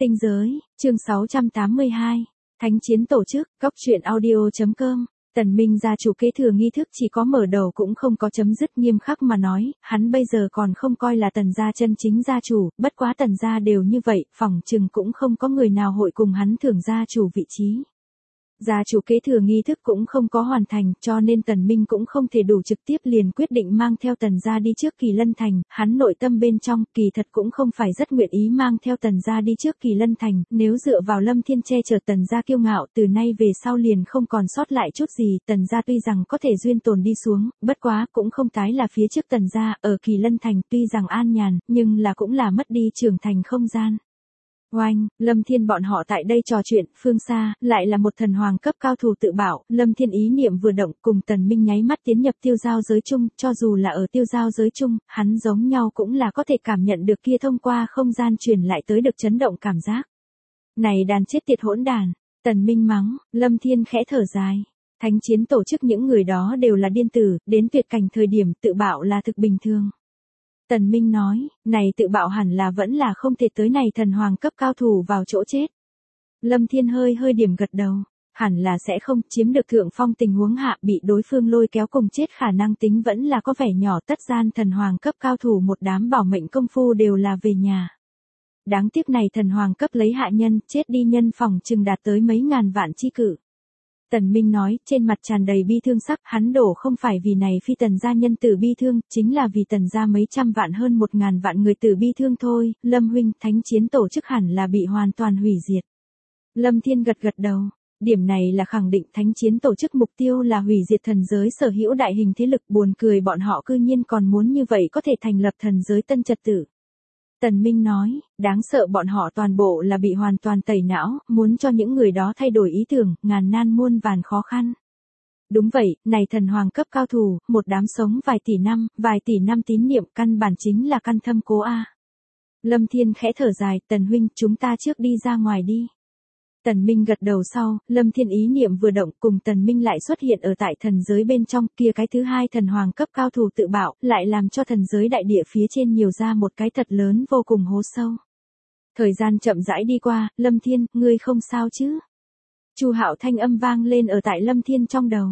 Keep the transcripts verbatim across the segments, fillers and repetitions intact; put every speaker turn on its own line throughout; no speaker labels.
Tinh giới, chương sáu trăm tám mươi hai. Thánh chiến tổ chức, góc truyện audio.com. Tần Minh gia chủ kế thừa nghi thức chỉ có mở đầu cũng không có chấm dứt, nghiêm khắc mà nói, hắn bây giờ còn không coi là Tần gia chân chính gia chủ, bất quá Tần gia đều như vậy, phỏng chừng cũng không có người nào hội cùng hắn thưởng gia chủ vị trí. Gia chủ kế thừa nghi thức cũng không có hoàn thành, cho nên Tần Minh cũng không thể đủ trực tiếp liền quyết định mang theo Tần gia đi trước Kỳ Lân Thành, hắn nội tâm bên trong, kỳ thật cũng không phải rất nguyện ý mang theo Tần gia đi trước Kỳ Lân Thành, nếu dựa vào Lâm Thiên che chở Tần gia kiêu ngạo, từ nay về sau liền không còn sót lại chút gì, Tần gia tuy rằng có thể duyên tồn đi xuống, bất quá cũng không tái là phía trước Tần gia, ở Kỳ Lân Thành tuy rằng an nhàn, nhưng là cũng là mất đi trưởng thành không gian. Oanh, Lâm Thiên bọn họ tại đây trò chuyện, phương xa, lại là một thần hoàng cấp cao thủ tự bảo, Lâm Thiên ý niệm vừa động cùng Tần Minh nháy mắt tiến nhập tiêu giao giới chung, cho dù là ở tiêu giao giới chung, hắn giống nhau cũng là có thể cảm nhận được kia thông qua không gian truyền lại tới được chấn động cảm giác. Này đàn chết tiệt hỗn đàn, Tần Minh mắng, Lâm Thiên khẽ thở dài. Thánh chiến tổ chức những người đó đều là điên tử, đến tuyệt cảnh thời điểm tự bảo là thực bình thường. Tần Minh nói, này tự bạo hẳn là vẫn là không thể tới này thần hoàng cấp cao thủ vào chỗ chết. Lâm Thiên hơi hơi điểm gật đầu, hẳn là sẽ không chiếm được thượng phong tình huống hạ bị đối phương lôi kéo cùng chết khả năng tính vẫn là có vẻ nhỏ, tất gian thần hoàng cấp cao thủ một đám bảo mệnh công phu đều là về nhà. Đáng tiếc này thần hoàng cấp lấy hạ nhân, chết đi nhân phòng chừng đạt tới mấy ngàn vạn chi cử. Tần Minh nói, trên mặt tràn đầy bi thương sắc, hắn đổ không phải vì này phi Tần gia nhân tử bi thương, chính là vì Tần gia mấy trăm vạn hơn một ngàn vạn người tử bi thương thôi, Lâm huynh, thánh chiến tổ chức hẳn là bị hoàn toàn hủy diệt. Lâm Thiên gật gật đầu, điểm này là khẳng định thánh chiến tổ chức mục tiêu là hủy diệt thần giới sở hữu đại hình thế lực, buồn cười bọn họ cư nhiên còn muốn như vậy có thể thành lập thần giới tân trật tự. Tần Minh nói, đáng sợ bọn họ toàn bộ là bị hoàn toàn tẩy não, muốn cho những người đó thay đổi ý tưởng, ngàn nan muôn vàn khó khăn. Đúng vậy, này thần hoàng cấp cao thủ, một đám sống vài tỷ năm, vài tỷ năm tín niệm căn bản chính là căn thâm cố a. Lâm Thiên khẽ thở dài, Tần huynh, chúng ta trước đi ra ngoài đi. Tần Minh gật đầu sau, Lâm Thiên ý niệm vừa động cùng Tần Minh lại xuất hiện ở tại thần giới bên trong, kia cái thứ hai thần hoàng cấp cao thủ tự bạo, lại làm cho thần giới đại địa phía trên nhiều ra một cái thật lớn vô cùng hố sâu. Thời gian chậm rãi đi qua, Lâm Thiên, ngươi không sao chứ? Chu Hạo thanh âm vang lên ở tại Lâm Thiên trong đầu.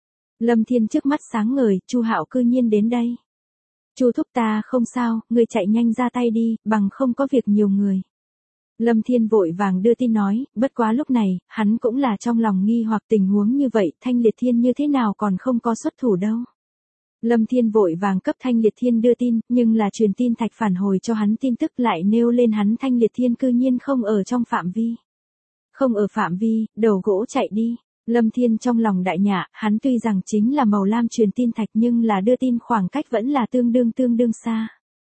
Lâm Thiên trước mắt sáng ngời, Chu Hạo cư nhiên đến đây. Chu thúc ta không sao, ngươi chạy nhanh ra tay đi, bằng không có việc nhiều người. Lâm Thiên vội vàng đưa tin nói, bất quá lúc này, hắn cũng là trong lòng nghi hoặc tình huống như vậy, Thanh Liệt Thiên như thế nào còn không có xuất thủ đâu. Lâm Thiên vội vàng cấp Thanh Liệt Thiên đưa tin, nhưng là truyền tin thạch phản hồi cho hắn tin tức lại nêu lên hắn Thanh Liệt Thiên cư nhiên không ở trong phạm vi. Không ở phạm vi, đầu gỗ chạy đi. Lâm Thiên trong lòng đại nhạ, hắn tuy rằng chính là màu lam truyền tin thạch nhưng là đưa tin khoảng cách vẫn là tương đương tương đương xa.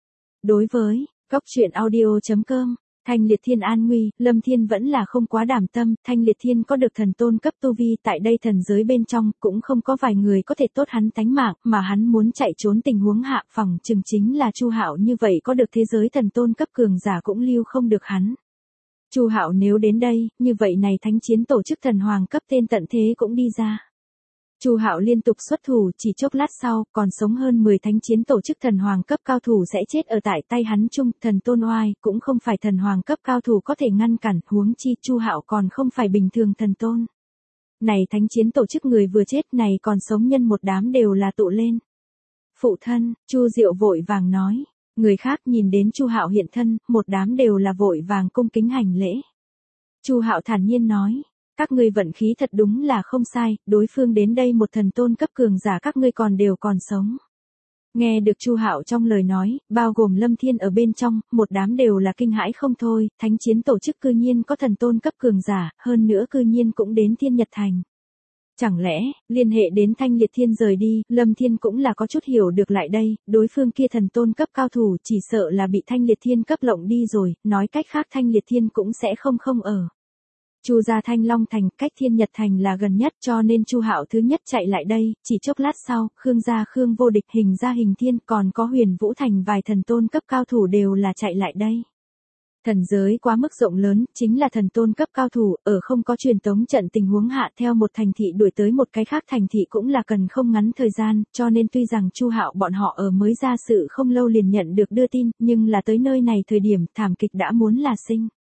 Đối với, góc truyện audio.com. Thanh Liệt Thiên an nguy, Lâm Thiên vẫn là không quá đảm tâm, Thanh Liệt Thiên có được thần tôn cấp tu vi tại đây thần giới bên trong, cũng không có vài người có thể tốt hắn tánh mạng, mà hắn muốn chạy trốn tình huống hạ phòng chừng chính là Chu Hạo, như vậy có được thế giới thần tôn cấp cường giả cũng lưu không được hắn. Chu Hạo nếu đến đây, như vậy này thánh chiến tổ chức thần hoàng cấp tên tận thế cũng đi ra. Chu Hạo liên tục xuất thủ, chỉ chốc lát sau, còn sống hơn mười thánh chiến tổ chức thần hoàng cấp cao thủ sẽ chết ở tại tay hắn chung, thần tôn oai, cũng không phải thần hoàng cấp cao thủ có thể ngăn cản, huống chi Chu Hạo còn không phải bình thường thần tôn. Này thánh chiến tổ chức người vừa chết này còn sống nhân một đám đều là tụ lên. Phụ thân, Chu Diệu vội vàng nói, người khác nhìn đến Chu Hạo hiện thân, một đám đều là vội vàng cung kính hành lễ. Chu Hạo thản nhiên nói, các ngươi vận khí thật đúng là không sai, đối phương đến đây một thần tôn cấp cường giả các ngươi còn đều còn sống. Nghe được Chu Hạo trong lời nói, bao gồm Lâm Thiên ở bên trong, một đám đều là kinh hãi không thôi, thánh chiến tổ chức cư nhiên có thần tôn cấp cường giả, hơn nữa cư nhiên cũng đến Thiên Nhật Thành. Chẳng lẽ, liên hệ đến Thanh Liệt Thiên rời đi, Lâm Thiên cũng là có chút hiểu được lại đây, đối phương kia thần tôn cấp cao thủ chỉ sợ là bị Thanh Liệt Thiên cấp lộng đi rồi, nói cách khác Thanh Liệt Thiên cũng sẽ không không ở. Chu gia Thanh Long Thành, cách Thiên Nhật Thành là gần nhất cho nên Chu Hạo thứ nhất chạy lại đây, chỉ chốc lát sau, Khương gia Khương Vô Địch, Hình gia Hình Thiên, còn có Huyền Vũ Thành vài thần tôn cấp cao thủ đều là chạy lại đây. Thần giới quá mức rộng lớn, chính là thần tôn cấp cao thủ, ở không có truyền tống trận tình huống hạ theo một thành thị đuổi tới một cái khác thành thị cũng là cần không ngắn thời gian, cho nên tuy rằng Chu Hạo bọn họ ở mới ra sự không lâu liền nhận được đưa tin, nhưng là tới nơi này thời điểm thảm kịch đã muốn là sinh.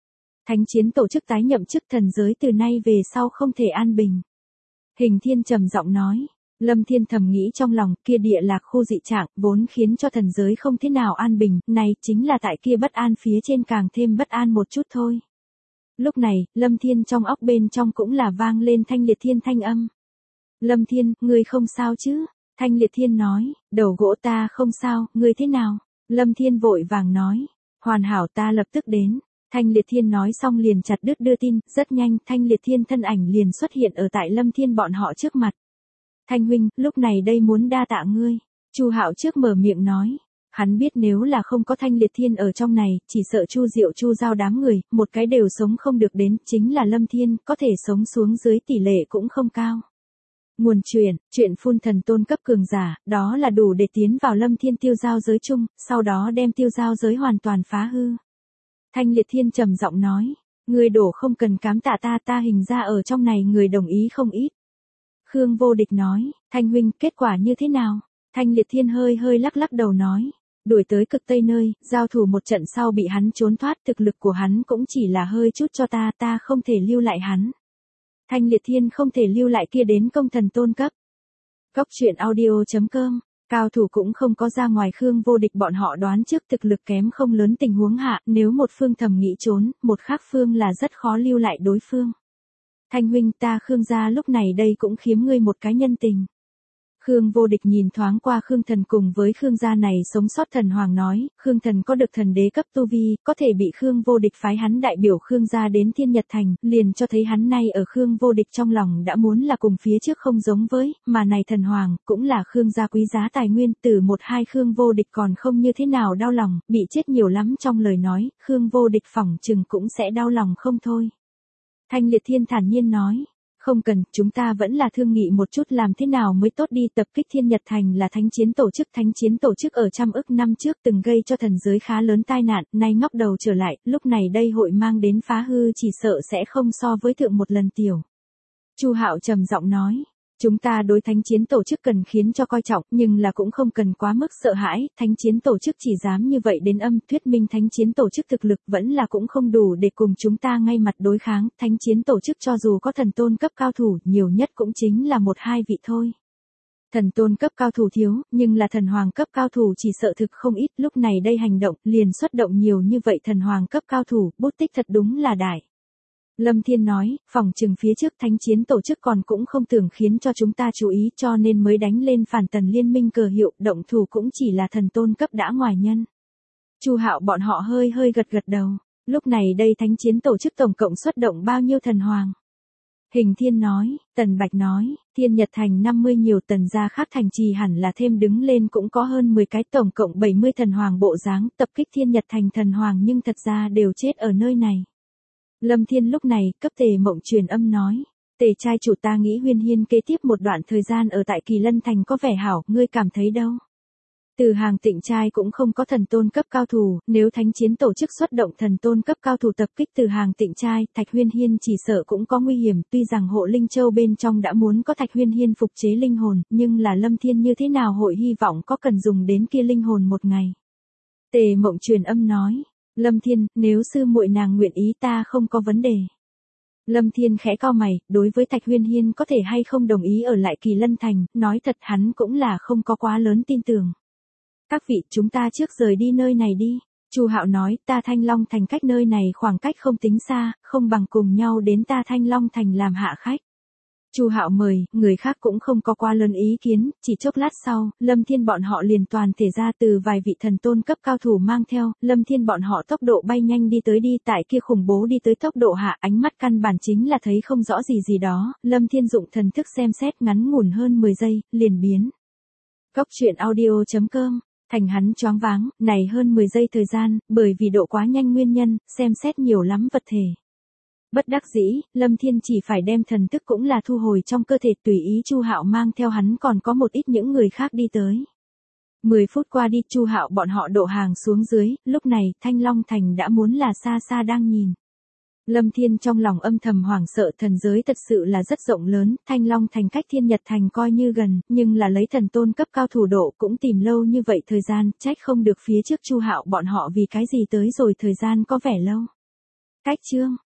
Thánh chiến tổ chức tái nhậm chức thần giới từ nay về sau không thể an bình. Hình Thiên trầm giọng nói. Lâm Thiên thầm nghĩ trong lòng, kia địa lạc khu dị trạng, vốn khiến cho thần giới không thế nào an bình, này chính là tại kia bất an phía trên càng thêm bất an một chút thôi. Lúc này, Lâm Thiên trong óc bên trong cũng là vang lên Thanh Liệt Thiên thanh âm. Lâm Thiên, ngươi không sao chứ? Thanh Liệt Thiên nói, đầu gỗ ta không sao, ngươi thế nào? Lâm Thiên vội vàng nói, hoàn hảo ta lập tức đến. Thanh Liệt Thiên nói xong liền chặt đứt đưa tin, rất nhanh Thanh Liệt Thiên thân ảnh liền xuất hiện ở tại Lâm Thiên bọn họ trước mặt. Thanh huynh, lúc này đây muốn đa tạ ngươi. Chu Hạo trước mở miệng nói. Hắn biết nếu là không có Thanh Liệt Thiên ở trong này, chỉ sợ Chu Diệu Chu Giao đám người, một cái đều sống không được đến, chính là Lâm Thiên, có thể sống xuống dưới tỷ lệ cũng không cao. Nguồn truyền, chuyện phun thần tôn cấp cường giả, đó là đủ để tiến vào Lâm Thiên tiêu giao giới chung, sau đó đem tiêu giao giới hoàn toàn phá hư. Thanh Liệt Thiên trầm giọng nói, người đổ không cần cám tạ ta ta hình ra ở trong này người đồng ý không ít. Khương Vô Địch nói, Thanh huynh, kết quả như thế nào? Thanh Liệt Thiên hơi hơi lắc lắc đầu nói, đuổi tới cực tây nơi, giao thủ một trận sau bị hắn trốn thoát, thực lực của hắn cũng chỉ là hơi chút cho ta, ta không thể lưu lại hắn. Thanh Liệt Thiên không thể lưu lại kia đến công thần tôn cấp. Góc truyện audio chấm com, cao thủ cũng không có ra ngoài Khương Vô Địch bọn họ đoán trước thực lực kém không lớn tình huống hạ, nếu một phương thầm nghĩ trốn, một khác phương là rất khó lưu lại đối phương. Thanh huynh ta Khương gia lúc này đây cũng khiếm ngươi một cái nhân tình. Khương Vô Địch nhìn thoáng qua Khương Thần cùng với Khương gia này sống sót thần hoàng nói, Khương Thần có được thần đế cấp tu vi, có thể bị Khương Vô Địch phái hắn đại biểu Khương gia đến Thiên Nhật Thành, liền cho thấy hắn nay ở Khương Vô Địch trong lòng đã muốn là cùng phía trước không giống với, mà này thần hoàng, cũng là Khương gia quý giá tài nguyên, từ một hai Khương Vô Địch còn không như thế nào đau lòng, bị chết nhiều lắm trong lời nói, Khương Vô Địch phỏng chừng cũng sẽ đau lòng không thôi. Thanh Liệt Thiên thản nhiên nói. Không cần, chúng ta vẫn là thương nghị một chút làm thế nào mới tốt đi. Tập kích Thiên Nhật Thành là thánh chiến tổ chức, thánh chiến tổ chức ở trăm ức năm trước từng gây cho thần giới khá lớn tai nạn, nay ngóc đầu trở lại, lúc này đây hội mang đến phá hư chỉ sợ sẽ không so với thượng một lần tiểu. Chu Hạo trầm giọng nói, chúng ta đối thánh chiến tổ chức cần khiến cho coi trọng, nhưng là cũng không cần quá mức sợ hãi, thánh chiến tổ chức chỉ dám như vậy đến âm, thuyết minh thánh chiến tổ chức thực lực vẫn là cũng không đủ để cùng chúng ta ngay mặt đối kháng, thánh chiến tổ chức cho dù có thần tôn cấp cao thủ, nhiều nhất cũng chính là một hai vị thôi. Thần tôn cấp cao thủ thiếu, nhưng là thần hoàng cấp cao thủ chỉ sợ thực không ít, lúc này đây hành động, liền xuất động nhiều như vậy thần hoàng cấp cao thủ, bút tích thật đúng là đại. Lâm Thiên nói, phòng trừng phía trước thánh chiến tổ chức còn cũng không tưởng khiến cho chúng ta chú ý cho nên mới đánh lên phản tần liên minh cờ hiệu, động thủ cũng chỉ là thần tôn cấp đã ngoài nhân. Chu Hạo bọn họ hơi hơi gật gật đầu, lúc này đây thánh chiến tổ chức tổng cộng xuất động bao nhiêu thần hoàng? Hình Thiên nói, Tần Bạch nói, Thiên Nhật Thành năm mươi nhiều, tần gia khác thành trì hẳn là thêm đứng lên cũng có hơn mười cái, tổng cộng bảy mươi thần hoàng bộ dáng, tập kích Thiên Nhật Thành thần hoàng nhưng thật ra đều chết ở nơi này. Lâm Thiên lúc này, cấp Tề Mộng truyền âm nói, Tề trai chủ ta nghĩ Huyên Hiên kế tiếp một đoạn thời gian ở tại Kỳ Lân Thành có vẻ hảo, ngươi cảm thấy đâu? Từ Hàng Tịnh trai cũng không có thần tôn cấp cao thủ, nếu thánh chiến tổ chức xuất động thần tôn cấp cao thủ tập kích Từ Hàng Tịnh trai, Thạch Huyên Hiên chỉ sợ cũng có nguy hiểm, tuy rằng hộ Linh Châu bên trong đã muốn có Thạch Huyên Hiên phục chế linh hồn, nhưng là Lâm Thiên như thế nào hội hy vọng có cần dùng đến kia linh hồn một ngày. Tề Mộng truyền âm nói, Lâm Thiên, nếu sư muội nàng nguyện ý ta không có vấn đề. Lâm Thiên khẽ cau mày, đối với Thạch Huyên Hiên có thể hay không đồng ý ở lại Kỳ Lân Thành, nói thật hắn cũng là không có quá lớn tin tưởng. Các vị, chúng ta trước rời đi nơi này đi. Chu Hạo nói, ta Thanh Long Thành cách nơi này khoảng cách không tính xa, không bằng cùng nhau đến ta Thanh Long Thành làm hạ khách. Chu Hạo mời, người khác cũng không có quá lớn ý kiến, chỉ chốc lát sau, Lâm Thiên bọn họ liền toàn thể ra từ vài vị thần tôn cấp cao thủ mang theo, Lâm Thiên bọn họ tốc độ bay nhanh đi tới đi tại kia khủng bố đi tới tốc độ hạ, ánh mắt căn bản chính là thấy không rõ gì gì đó, Lâm Thiên dụng thần thức xem xét ngắn ngủn hơn mười giây, liền biến. Góc truyện audio chấm com, thành hắn choáng váng, này hơn mười giây thời gian, bởi vì độ quá nhanh nguyên nhân, xem xét nhiều lắm vật thể. Bất đắc dĩ, Lâm Thiên chỉ phải đem thần thức cũng là thu hồi trong cơ thể, tùy ý Chu Hạo mang theo hắn còn có một ít những người khác đi tới. mười phút qua đi, Chu Hạo bọn họ độ hàng xuống dưới, lúc này, Thanh Long Thành đã muốn là xa xa đang nhìn. Lâm Thiên trong lòng âm thầm hoảng sợ, thần giới thật sự là rất rộng lớn, Thanh Long Thành cách Thiên Nhật Thành coi như gần, nhưng là lấy thần tôn cấp cao thủ độ cũng tìm lâu như vậy thời gian, trách không được phía trước Chu Hạo bọn họ vì cái gì tới rồi thời gian có vẻ lâu. Cách chương